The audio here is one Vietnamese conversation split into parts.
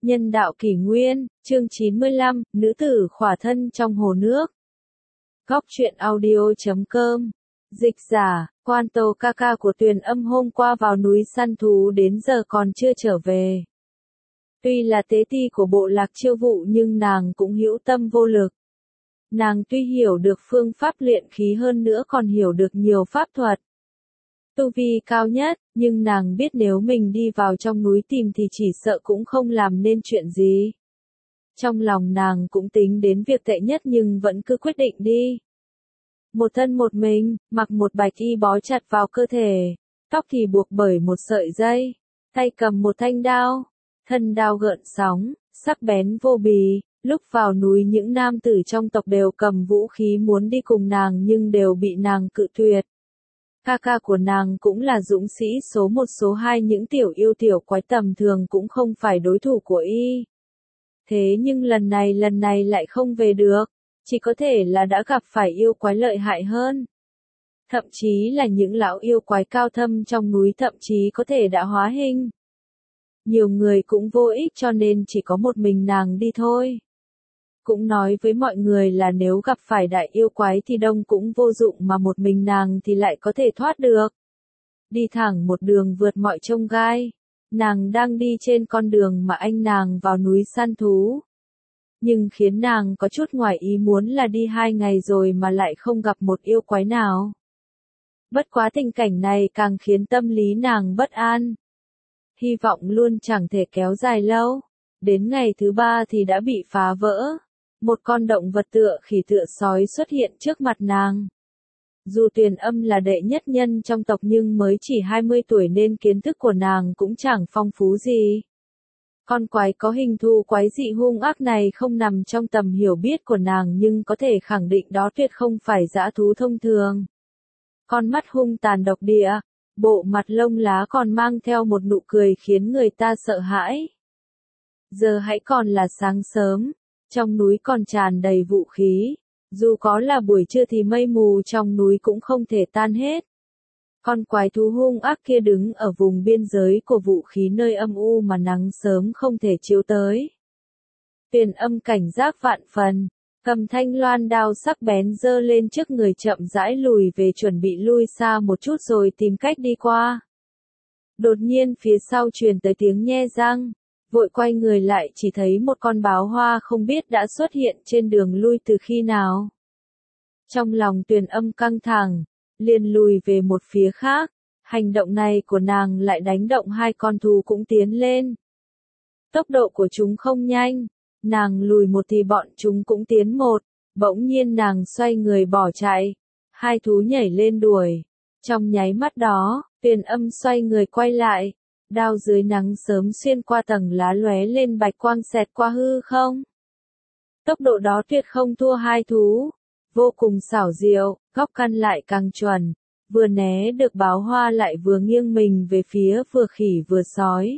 Nhân đạo kỷ nguyên, chương 95, nữ tử khỏa thân trong hồ nước. Góc truyện audio.com. Dịch giả, Quan Tâu ca ca của Tuyền Âm hôm qua vào núi săn thú đến giờ còn chưa trở về. Tuy là tế ti của bộ lạc chiêu vụ nhưng nàng cũng hữu tâm vô lực. Nàng tuy hiểu được phương pháp luyện khí hơn nữa còn hiểu được nhiều pháp thuật. Tu vi cao nhất, nhưng nàng biết nếu mình đi vào trong núi tìm thì chỉ sợ cũng không làm nên chuyện gì. Trong lòng nàng cũng tính đến việc tệ nhất nhưng vẫn cứ quyết định đi. Một thân một mình, mặc một bạch y bó chặt vào cơ thể, tóc thì buộc bởi một sợi dây, tay cầm một thanh đao, thân đao gợn sóng, sắc bén vô bì. Lúc vào núi những nam tử trong tộc đều cầm vũ khí muốn đi cùng nàng nhưng đều bị nàng cự tuyệt. Ca ca của nàng cũng là dũng sĩ số một số hai, những tiểu yêu tiểu quái tầm thường cũng không phải đối thủ của y. Thế nhưng lần này lại không về được, chỉ có thể là đã gặp phải yêu quái lợi hại hơn. Thậm chí là những lão yêu quái cao thâm trong núi thậm chí có thể đã hóa hình. Nhiều người cũng vô ích cho nên chỉ có một mình nàng đi thôi. Cũng nói với mọi người là nếu gặp phải đại yêu quái thì đông cũng vô dụng mà một mình nàng thì lại có thể thoát được. Đi thẳng một đường vượt mọi chông gai. Nàng đang đi trên con đường mà anh nàng vào núi săn thú. Nhưng khiến nàng có chút ngoài ý muốn là đi 2 ngày rồi mà lại không gặp một yêu quái nào. Bất quá tình cảnh này càng khiến tâm lý nàng bất an. Hy vọng luôn chẳng thể kéo dài lâu. Đến ngày thứ 3 thì đã bị phá vỡ. Một con động vật tựa khỉ tựa sói xuất hiện trước mặt nàng. Dù Tuyền Âm là đệ nhất nhân trong tộc nhưng mới chỉ 20 tuổi nên kiến thức của nàng cũng chẳng phong phú gì. Con quái có hình thù quái dị hung ác này không nằm trong tầm hiểu biết của nàng nhưng có thể khẳng định đó tuyệt không phải dã thú thông thường. Con mắt hung tàn độc địa, bộ mặt lông lá còn mang theo một nụ cười khiến người ta sợ hãi. Giờ hãy còn là sáng sớm. Trong núi còn tràn đầy vũ khí, dù có là buổi trưa thì mây mù trong núi cũng không thể tan hết. Con quái thú hung ác kia đứng ở vùng biên giới của vũ khí nơi âm u mà nắng sớm không thể chiếu tới. Tuyền Âm cảnh giác vạn phần, cầm thanh loan đao sắc bén giơ lên trước người chậm rãi lùi về chuẩn bị lui xa một chút rồi tìm cách đi qua. Đột nhiên phía sau truyền tới tiếng nhe răng. Vội quay người lại chỉ thấy một con báo hoa không biết đã xuất hiện trên đường lui từ khi nào. Trong lòng Tuyền Âm căng thẳng, liền lùi về một phía khác, hành động này của nàng lại đánh động hai con thú cũng tiến lên. Tốc độ của chúng không nhanh, nàng lùi một thì bọn chúng cũng tiến một, bỗng nhiên nàng xoay người bỏ chạy, hai thú nhảy lên đuổi. Trong nháy mắt đó, Tuyền Âm xoay người quay lại. Đao dưới nắng sớm xuyên qua tầng lá lóe lên bạch quang xẹt qua hư không. Tốc độ đó tuyệt không thua hai thú, vô cùng xảo diệu, góc căn lại càng chuẩn, vừa né được báo hoa lại vừa nghiêng mình về phía vừa khỉ vừa sói.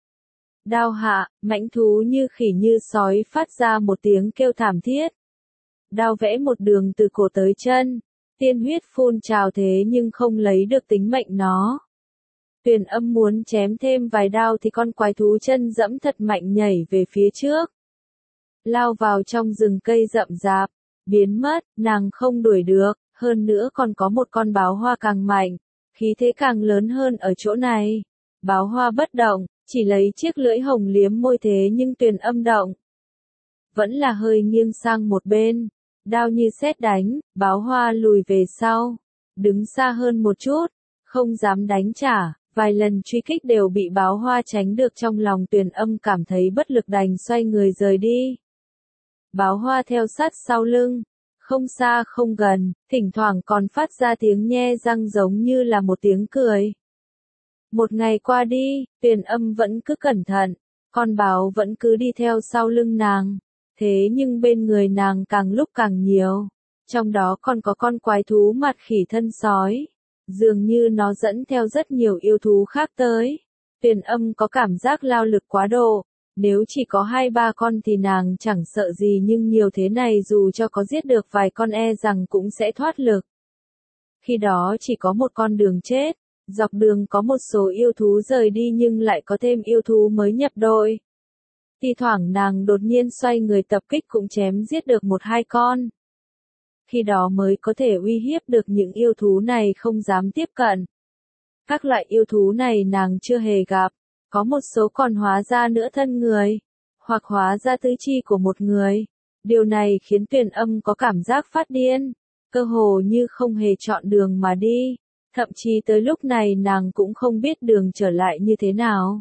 Đao hạ, mãnh thú như khỉ như sói phát ra một tiếng kêu thảm thiết. Đao vẽ một đường từ cổ tới chân, tiên huyết phun trào thế nhưng không lấy được tính mệnh nó. Tuyền Âm muốn chém thêm vài đao thì con quái thú chân dẫm thật mạnh nhảy về phía trước. Lao vào trong rừng cây rậm rạp, biến mất, nàng không đuổi được, hơn nữa còn có một con báo hoa càng mạnh, khí thế càng lớn hơn ở chỗ này. Báo hoa bất động, chỉ lấy chiếc lưỡi hồng liếm môi thế nhưng Tuyền Âm động. Vẫn là hơi nghiêng sang một bên, đao như sét đánh, báo hoa lùi về sau, đứng xa hơn một chút, không dám đánh trả. Vài lần truy kích đều bị báo hoa tránh được, trong lòng Tuyền Âm cảm thấy bất lực đành xoay người rời đi. Báo hoa theo sát sau lưng, không xa không gần, thỉnh thoảng còn phát ra tiếng nhe răng giống như là một tiếng cười. Một ngày qua đi, Tuyền Âm vẫn cứ cẩn thận, con báo vẫn cứ đi theo sau lưng nàng, thế nhưng bên người nàng càng lúc càng nhiều, trong đó còn có con quái thú mặt khỉ thân sói. Dường như nó dẫn theo rất nhiều yêu thú khác tới. Tuyền Âm có cảm giác lao lực quá độ. Nếu chỉ có 2-3 con thì nàng chẳng sợ gì nhưng nhiều thế này dù cho có giết được vài con e rằng cũng sẽ thoát lực. Khi đó chỉ có một con đường chết. Dọc đường có một số yêu thú rời đi nhưng lại có thêm yêu thú mới nhập đội. Thi thoảng nàng đột nhiên xoay người tập kích cũng chém giết được một hai con. Khi đó mới có thể uy hiếp được những yêu thú này không dám tiếp cận. Các loại yêu thú này nàng chưa hề gặp, có một số còn hóa ra nửa thân người, hoặc hóa ra tứ chi của một người. Điều này khiến Tuyền Âm có cảm giác phát điên, cơ hồ như không hề chọn đường mà đi, thậm chí tới lúc này nàng cũng không biết đường trở lại như thế nào.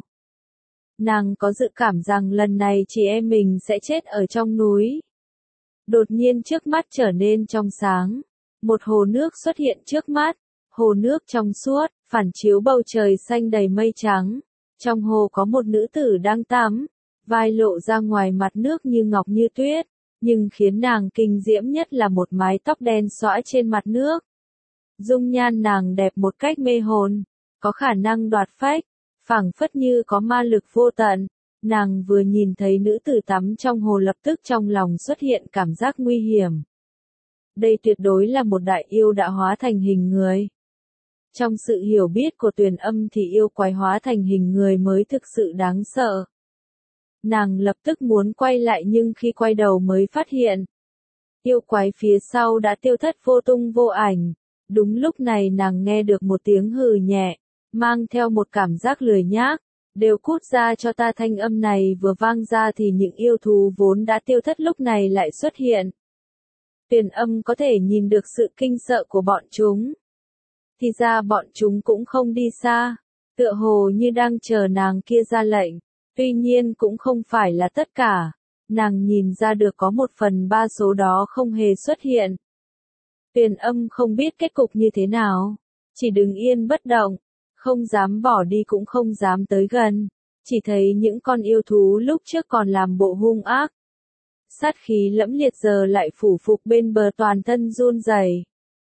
Nàng có dự cảm rằng lần này chị em mình sẽ chết ở trong núi. Đột nhiên trước mắt trở nên trong sáng, một hồ nước xuất hiện trước mắt, hồ nước trong suốt, phản chiếu bầu trời xanh đầy mây trắng. Trong hồ có một nữ tử đang tắm, vai lộ ra ngoài mặt nước như ngọc như tuyết, nhưng khiến nàng kinh diễm nhất là một mái tóc đen xõa trên mặt nước. Dung nhan nàng đẹp một cách mê hồn, có khả năng đoạt phách, phảng phất như có ma lực vô tận. Nàng vừa nhìn thấy nữ tử tắm trong hồ lập tức trong lòng xuất hiện cảm giác nguy hiểm. Đây tuyệt đối là một đại yêu đã hóa thành hình người. Trong sự hiểu biết của Tuyền Âm thì yêu quái hóa thành hình người mới thực sự đáng sợ. Nàng lập tức muốn quay lại nhưng khi quay đầu mới phát hiện. Yêu quái phía sau đã tiêu thất vô tung vô ảnh. Đúng lúc này nàng nghe được một tiếng hừ nhẹ, mang theo một cảm giác lười nhác. Đều cút ra cho ta, thanh âm này vừa vang ra thì những yêu thú vốn đã tiêu thất lúc này lại xuất hiện. Tuyền Âm có thể nhìn được sự kinh sợ của bọn chúng. Thì ra bọn chúng cũng không đi xa, tựa hồ như đang chờ nàng kia ra lệnh, tuy nhiên cũng không phải là tất cả, nàng nhìn ra được có 1/3 số đó không hề xuất hiện. Tuyền Âm không biết kết cục như thế nào, chỉ đứng yên bất động, không dám bỏ đi cũng không dám tới gần, chỉ thấy những con yêu thú lúc trước còn làm bộ hung ác. Sát khí lẫm liệt giờ lại phủ phục bên bờ, toàn thân run rẩy.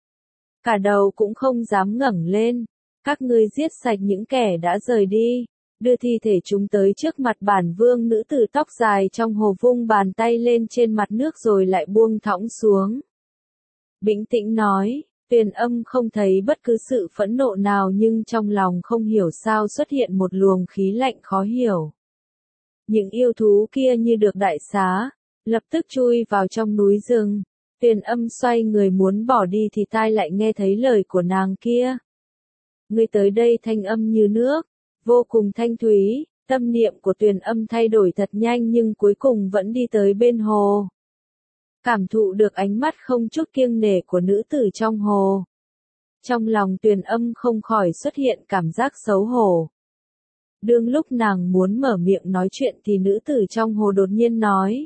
Cả đầu cũng không dám ngẩng lên, các ngươi giết sạch những kẻ đã rời đi, đưa thi thể chúng tới trước mặt bản vương. Nữ tử tóc dài trong hồ vung bàn tay lên trên mặt nước rồi lại buông thõng xuống. Bình tĩnh nói, Tuyền Âm không thấy bất cứ sự phẫn nộ nào nhưng trong lòng không hiểu sao xuất hiện một luồng khí lạnh khó hiểu. Những yêu thú kia như được đại xá, lập tức chui vào trong núi rừng. Tuyền Âm xoay người muốn bỏ đi thì tai lại nghe thấy lời của nàng kia. Ngươi tới đây, thanh âm như nước, vô cùng thanh thúy. Tâm niệm của Tuyền Âm thay đổi thật nhanh nhưng cuối cùng vẫn đi tới bên hồ. Cảm thụ được ánh mắt không chút kiêng nể của nữ tử trong hồ. Trong lòng Tuyền Âm không khỏi xuất hiện cảm giác xấu hổ. Đương lúc nàng muốn mở miệng nói chuyện thì nữ tử trong hồ đột nhiên nói.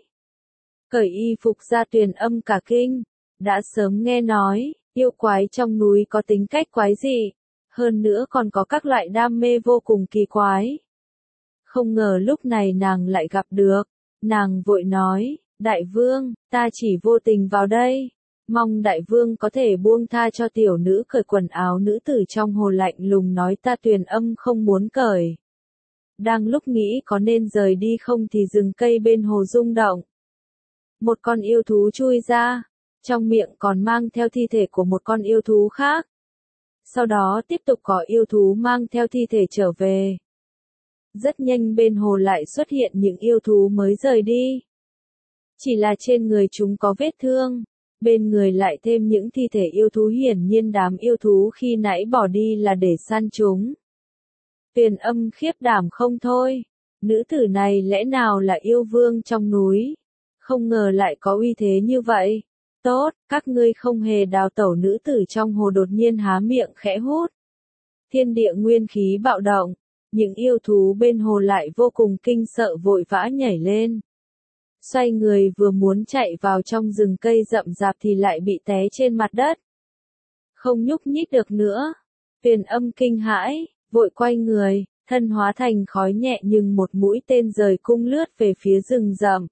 Cởi y phục ra. Tuyền Âm cả kinh, đã sớm nghe nói, yêu quái trong núi có tính cách quái dị, hơn nữa còn có các loại đam mê vô cùng kỳ quái. Không ngờ lúc này nàng lại gặp được, nàng vội nói, đại vương, ta chỉ vô tình vào đây, mong đại vương có thể buông tha cho tiểu nữ. Cởi quần áo. Nữ tử trong hồ lạnh lùng nói. Ta. Tuyền Âm không muốn cởi. Đang lúc nghĩ có nên rời đi không thì rừng cây bên hồ rung động. Một con yêu thú chui ra, trong miệng còn mang theo thi thể của một con yêu thú khác. Sau đó tiếp tục có yêu thú mang theo thi thể trở về. Rất nhanh bên hồ lại xuất hiện những yêu thú mới rời đi. Chỉ là trên người chúng có vết thương, bên người lại thêm những thi thể yêu thú, hiển nhiên đám yêu thú khi nãy bỏ đi là để săn chúng. Tuyền Âm khiếp đảm không thôi, nữ tử này lẽ nào là yêu vương trong núi? Không ngờ lại có uy thế như vậy. Tốt, các ngươi không hề đào tẩu. Nữ tử trong hồ đột nhiên há miệng khẽ hút. Thiên địa nguyên khí bạo động, những yêu thú bên hồ lại vô cùng kinh sợ vội vã nhảy lên. Xoay người vừa muốn chạy vào trong rừng cây rậm rạp thì lại bị té trên mặt đất. Không nhúc nhích được nữa. Tuyền Âm kinh hãi, vội quay người, thân hóa thành khói nhẹ nhưng một mũi tên rời cung lướt về phía rừng rậm.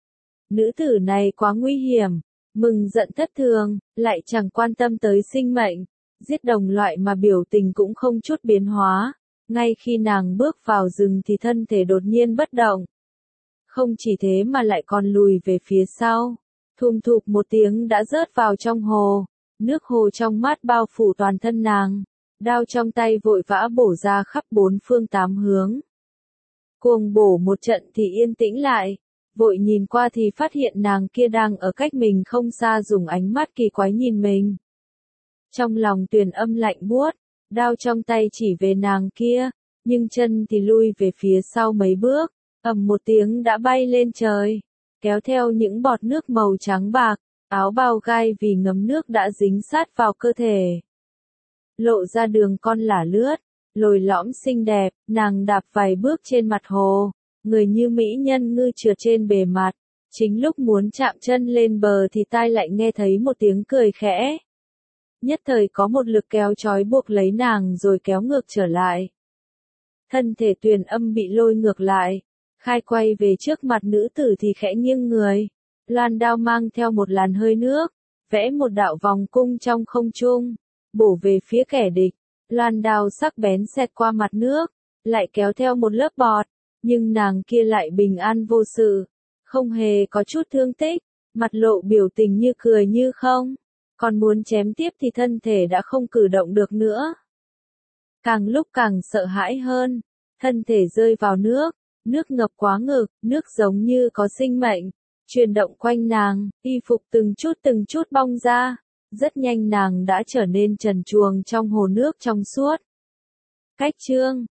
Nữ tử này quá nguy hiểm, mừng giận thất thường, lại chẳng quan tâm tới sinh mệnh, giết đồng loại mà biểu tình cũng không chút biến hóa. Ngay khi nàng bước vào rừng thì thân thể đột nhiên bất động. Không chỉ thế mà lại còn lùi về phía sau. Thùm thụp một tiếng đã rớt vào trong hồ. Nước hồ trong mát bao phủ toàn thân nàng. Đao trong tay vội vã bổ ra khắp 4 phương 8 hướng. Cuồng bổ một trận thì yên tĩnh lại, vội nhìn qua thì phát hiện nàng kia đang ở cách mình không xa dùng ánh mắt kỳ quái nhìn mình. Trong lòng Tuyền Âm lạnh buốt, đao trong tay chỉ về nàng kia, nhưng chân thì lui về phía sau mấy bước, ầm một tiếng đã bay lên trời, kéo theo những bọt nước màu trắng bạc, áo bào gai vì ngấm nước đã dính sát vào cơ thể. Lộ ra đường con lả lướt, lồi lõm xinh đẹp, nàng đạp vài bước trên mặt hồ, người như mỹ nhân ngư trượt trên bề mặt. Chính lúc muốn chạm chân lên bờ thì tai lại nghe thấy một tiếng cười khẽ. Nhất thời có một lực kéo trói buộc lấy nàng rồi kéo ngược trở lại. Thân thể Tuyền Âm bị lôi ngược lại, khai quay về trước mặt nữ tử thì khẽ nghiêng người. Loan đao mang theo một làn hơi nước, vẽ một đạo vòng cung trong không trung, bổ về phía kẻ địch. Loan đao sắc bén xẹt qua mặt nước, lại kéo theo một lớp bọt, nhưng nàng kia lại bình an vô sự, không hề có chút thương tích, mặt lộ biểu tình như cười như không. Còn muốn chém tiếp thì thân thể đã không cử động được nữa. Càng lúc càng sợ hãi hơn, thân thể rơi vào nước, nước ngập quá ngực, nước giống như có sinh mệnh, chuyển động quanh nàng, y phục từng chút bong ra, rất nhanh nàng đã trở nên trần truồng trong hồ nước trong suốt. Cách chương